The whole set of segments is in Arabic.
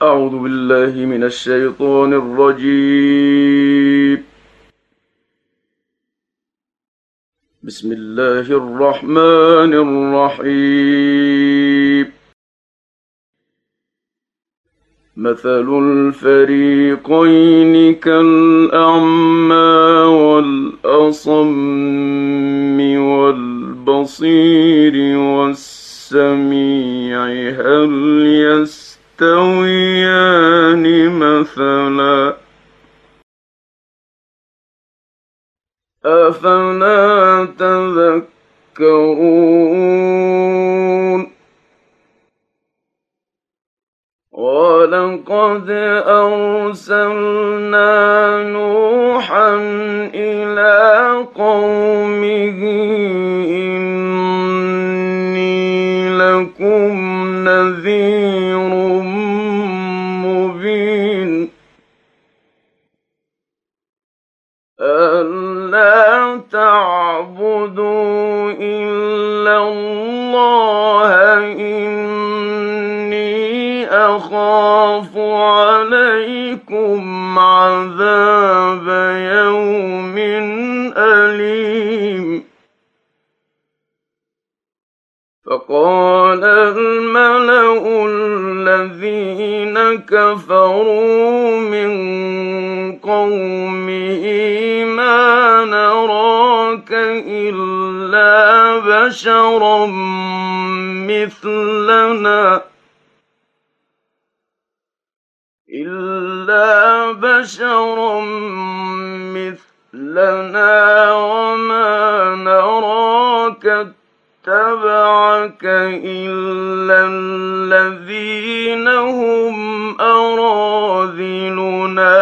أعوذ بالله من الشيطان الرجيم. بسم الله الرحمن الرحيم. مثل الفريقين كالأعمى والأصم والبصير والسميع هل يستويان مثلا أفلا تذكرون ولقد أرسلنا نوحا إلى قومه إني لكم نذير مبين ألا تعبدوا إلا الله إني أخاف عليكم عذاب يوم أليم فقال الملأ الذين كفروا من قومه ما نراك إلا بشرا مثلنا وما نراك اتبعك إلا الذين هم أراذلنا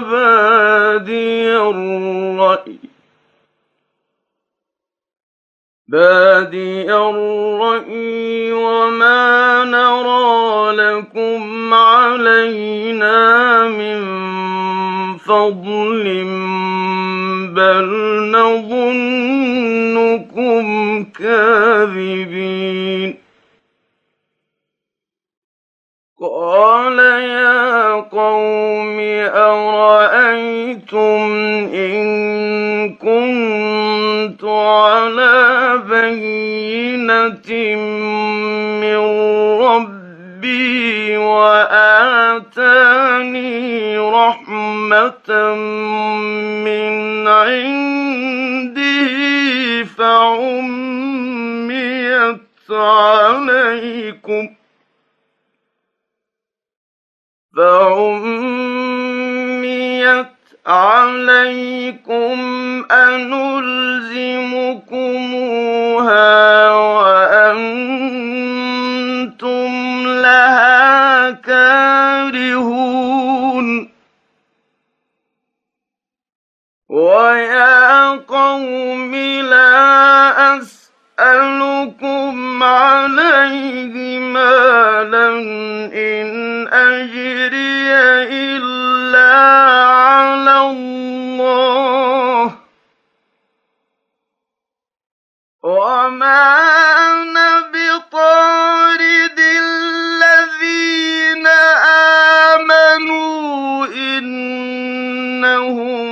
بادي الرأي وما نرى لكم علينا من فضل بل نظنكم كاذبين قال يا قوم أرأيتم إن كنت على بينة من ربي وآتاني رحمة من عنده فعميت عليكم أنلزمكموها وأنتم لها كارهون ويا قوم لا أسألكم عليه مالا إن أجري إلا على الله وما أنا بطارد الذين آمنوا إنهم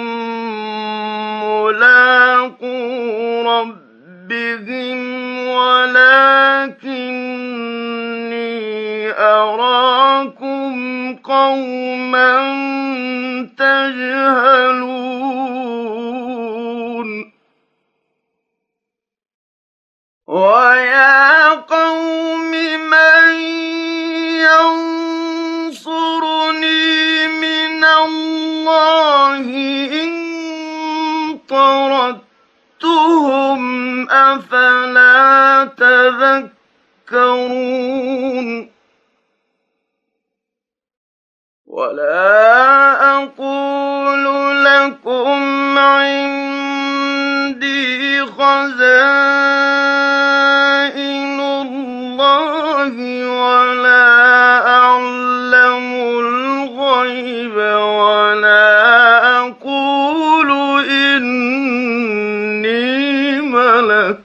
ملاقو ربهم ولكني أراكم قوما تجهلون ويا قوم من ينصرني من الله إن طردتهم أفلا تذكرون ولا أقول لكم عندي خزائن الله ولا أعلم الغيب ولا أقول إني ملك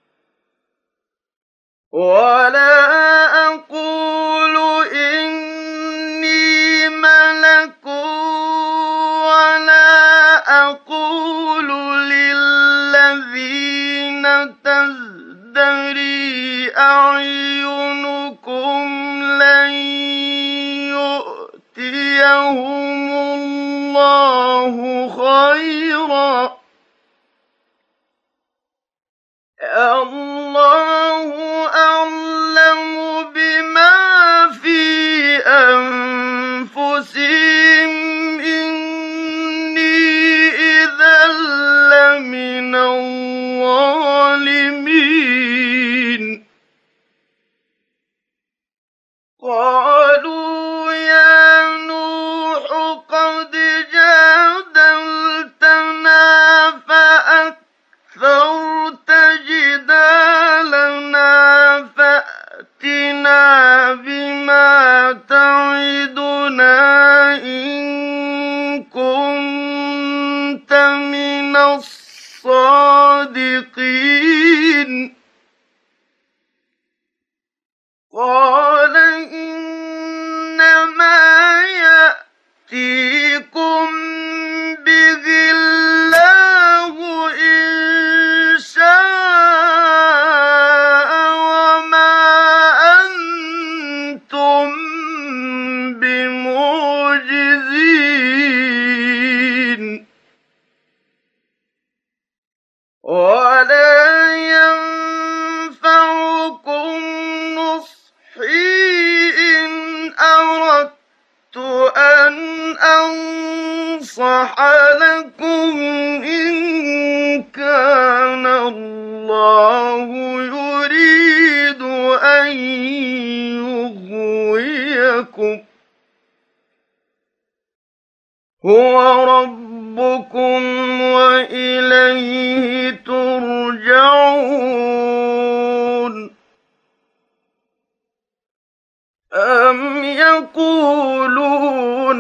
ولا أقول إني الله خيرا. الله أعلم بما في أنفسهم إني إذا لمن الظالمين. قالوا يا نوح قد جادلتنا فأكثرت جدالنا فأتنا بما تعدنا إن كنت من الصادقين. قال إنما يأتيكم به الله إن شاء وما أنتم بمعجزين ولا ينفعكم إن أردت أن أنصح لكم إن كان الله يريد أن يغويكم. هو ربكم وإليه ترجعون. أم يقولون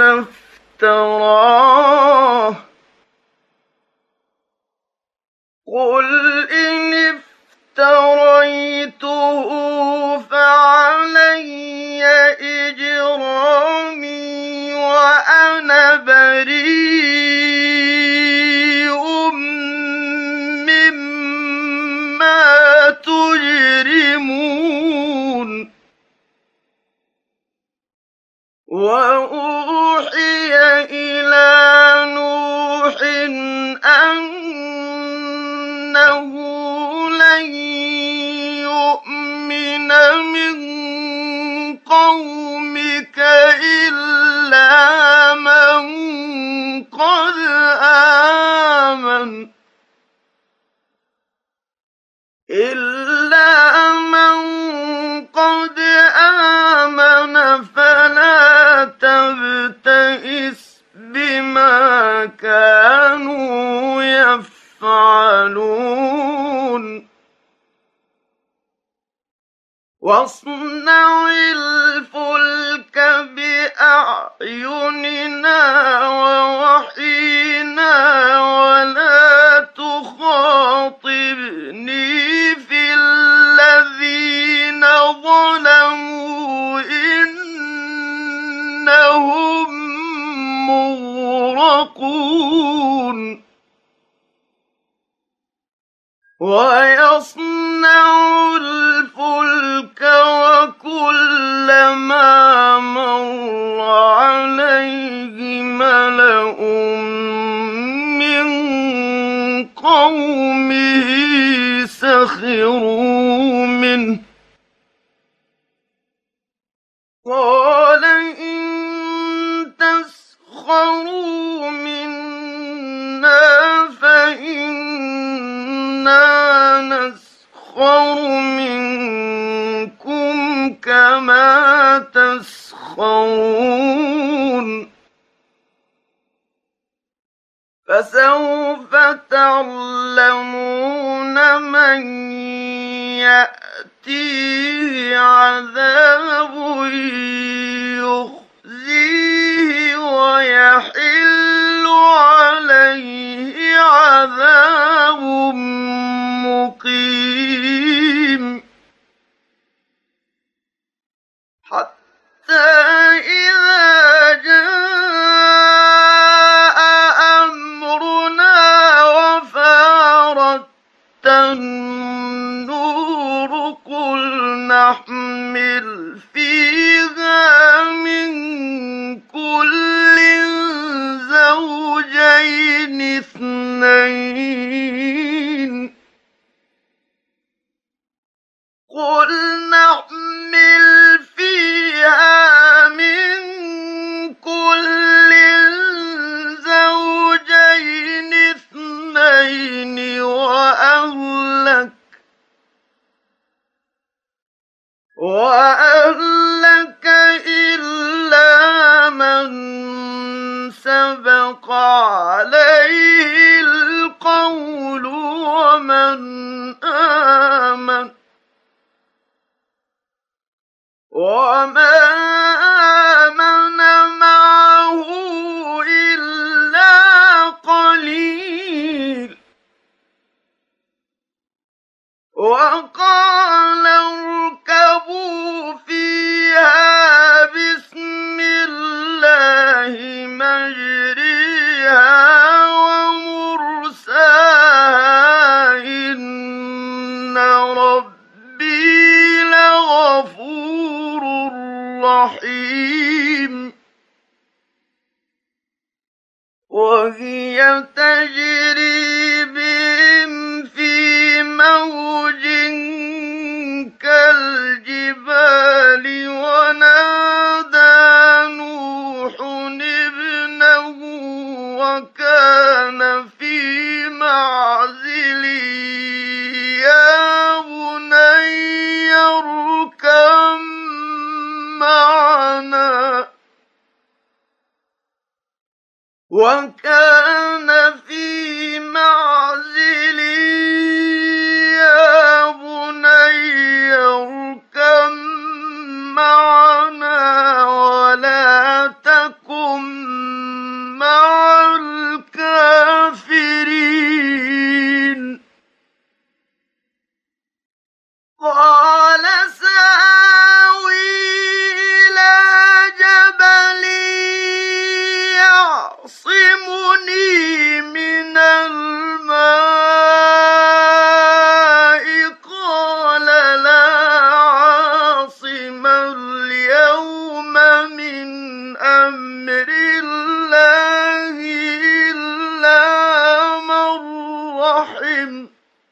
افتراه قل إن افتريته فعلي إجرامي وأنا بريء مما تجرمون. وأوحي إلى نوح أنه لن يؤمن من قومك إلا من قد آمن فلا تبتئس بما كانوا يفعلون. واصنع الفلك بأعيننا ووحينا ولا تخاطبني في الذين ظلموا إنهم مغرقون. ويصنع الفلك وكلما مر عليه ملأ من قومه سخروا منه قال إن تسخروا منا فإنا نسخر منكم كما تسخرون. فسوف تعلمون من يأتيه عذاب يخزيه ويحل عليه عذاب مقيم. حتى إذا جاء أمرنا وفارت النور قل نحمل فيها من عليه القول ومن آمن وما آمن معه إلا قليل وقال اركبوا فيها بسم الله مجريها ومرساها إن ربي لغفور رحيم وهي تجري بهم في موج كالجبال ونادى نوح ابنه وكان في معزل يا بني اركب معنا وكان في معزل يا بني اركب معنا ولا تكن مع الكافرين قال سآوي إلى جبل يعصمني من الماء قال لا عاصم اليوم من أمر الله إلا من رحم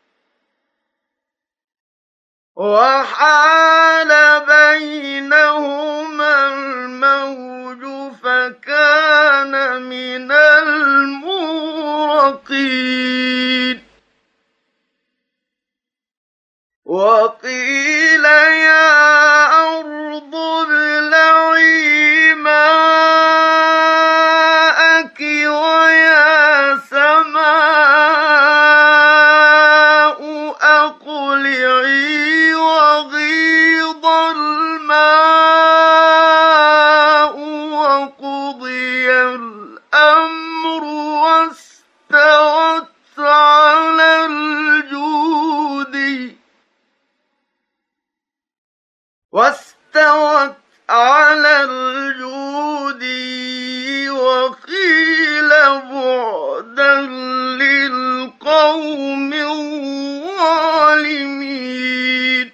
وحال بينهما الموج فكان من المغرقين وقيل يا أرض ابلعي ماءك ويا سماء أقلعي وغيض الماء وقضي الأمر واستوت على الجود وقيل بعدا للقوم الظالمين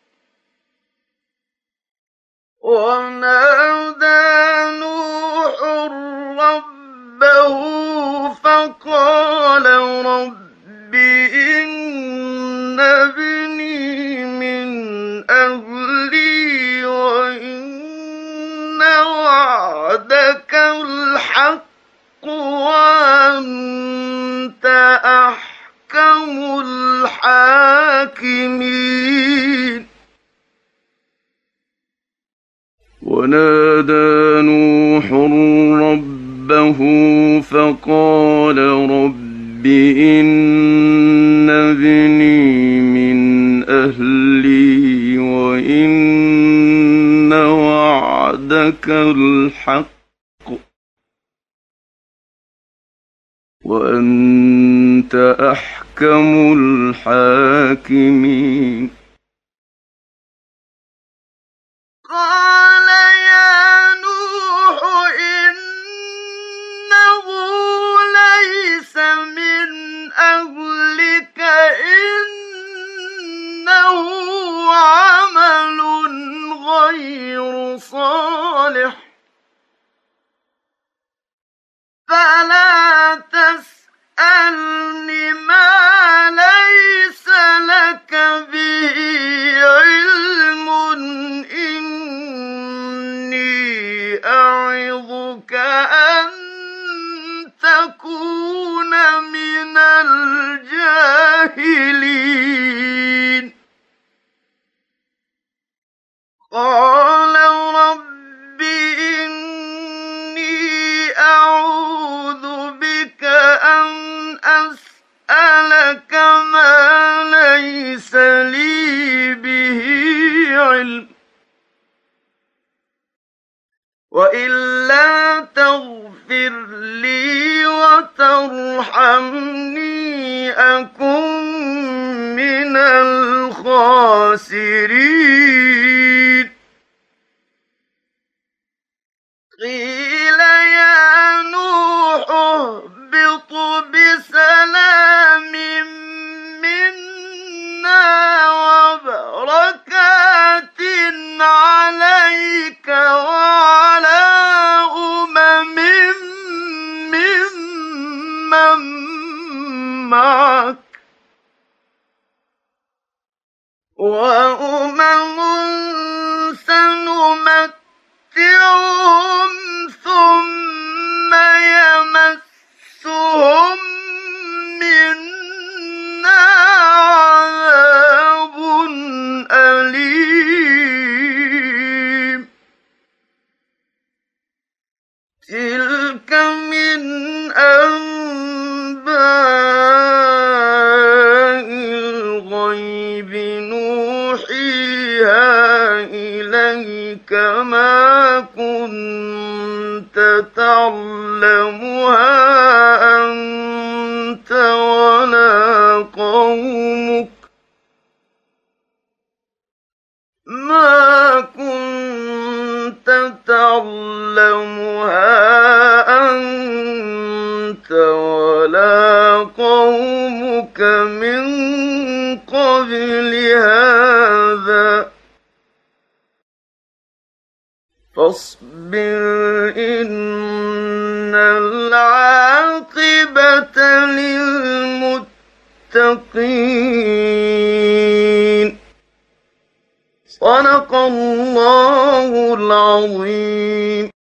ونادى نوح ربه فقال رب إن ابني من أهلي وإن وعدك الحق وأنت أحكم الحاكمين ونادى نوح ربه فقال رب إن ابني من أهلي وإن وعدك الحق وأنت أحكم الحاكمين قال يا نوح إنه ليس من أهلك إنه عمل غير صالح فلا تسألني ما ليس لك به علم إني أعظك أن تكون من الجاهلين قال رب إني أعوذ بك ألا تغفر لي وترحمني أكن من الخاسرين قيل يا نوح اهبط بسلام منا وبركات عليك وعلى ممن معك سنمتعهم ثم يمسهم منا عذاب أليم تلك من أنباء الغيب نوحيها إليك ما كنت تعلمها أنت ولا قومك ما كنت تعلمها أنت ولا قومك من قبل هذا فاصبر إن العاقبة للمتقين صدق الله العظيم.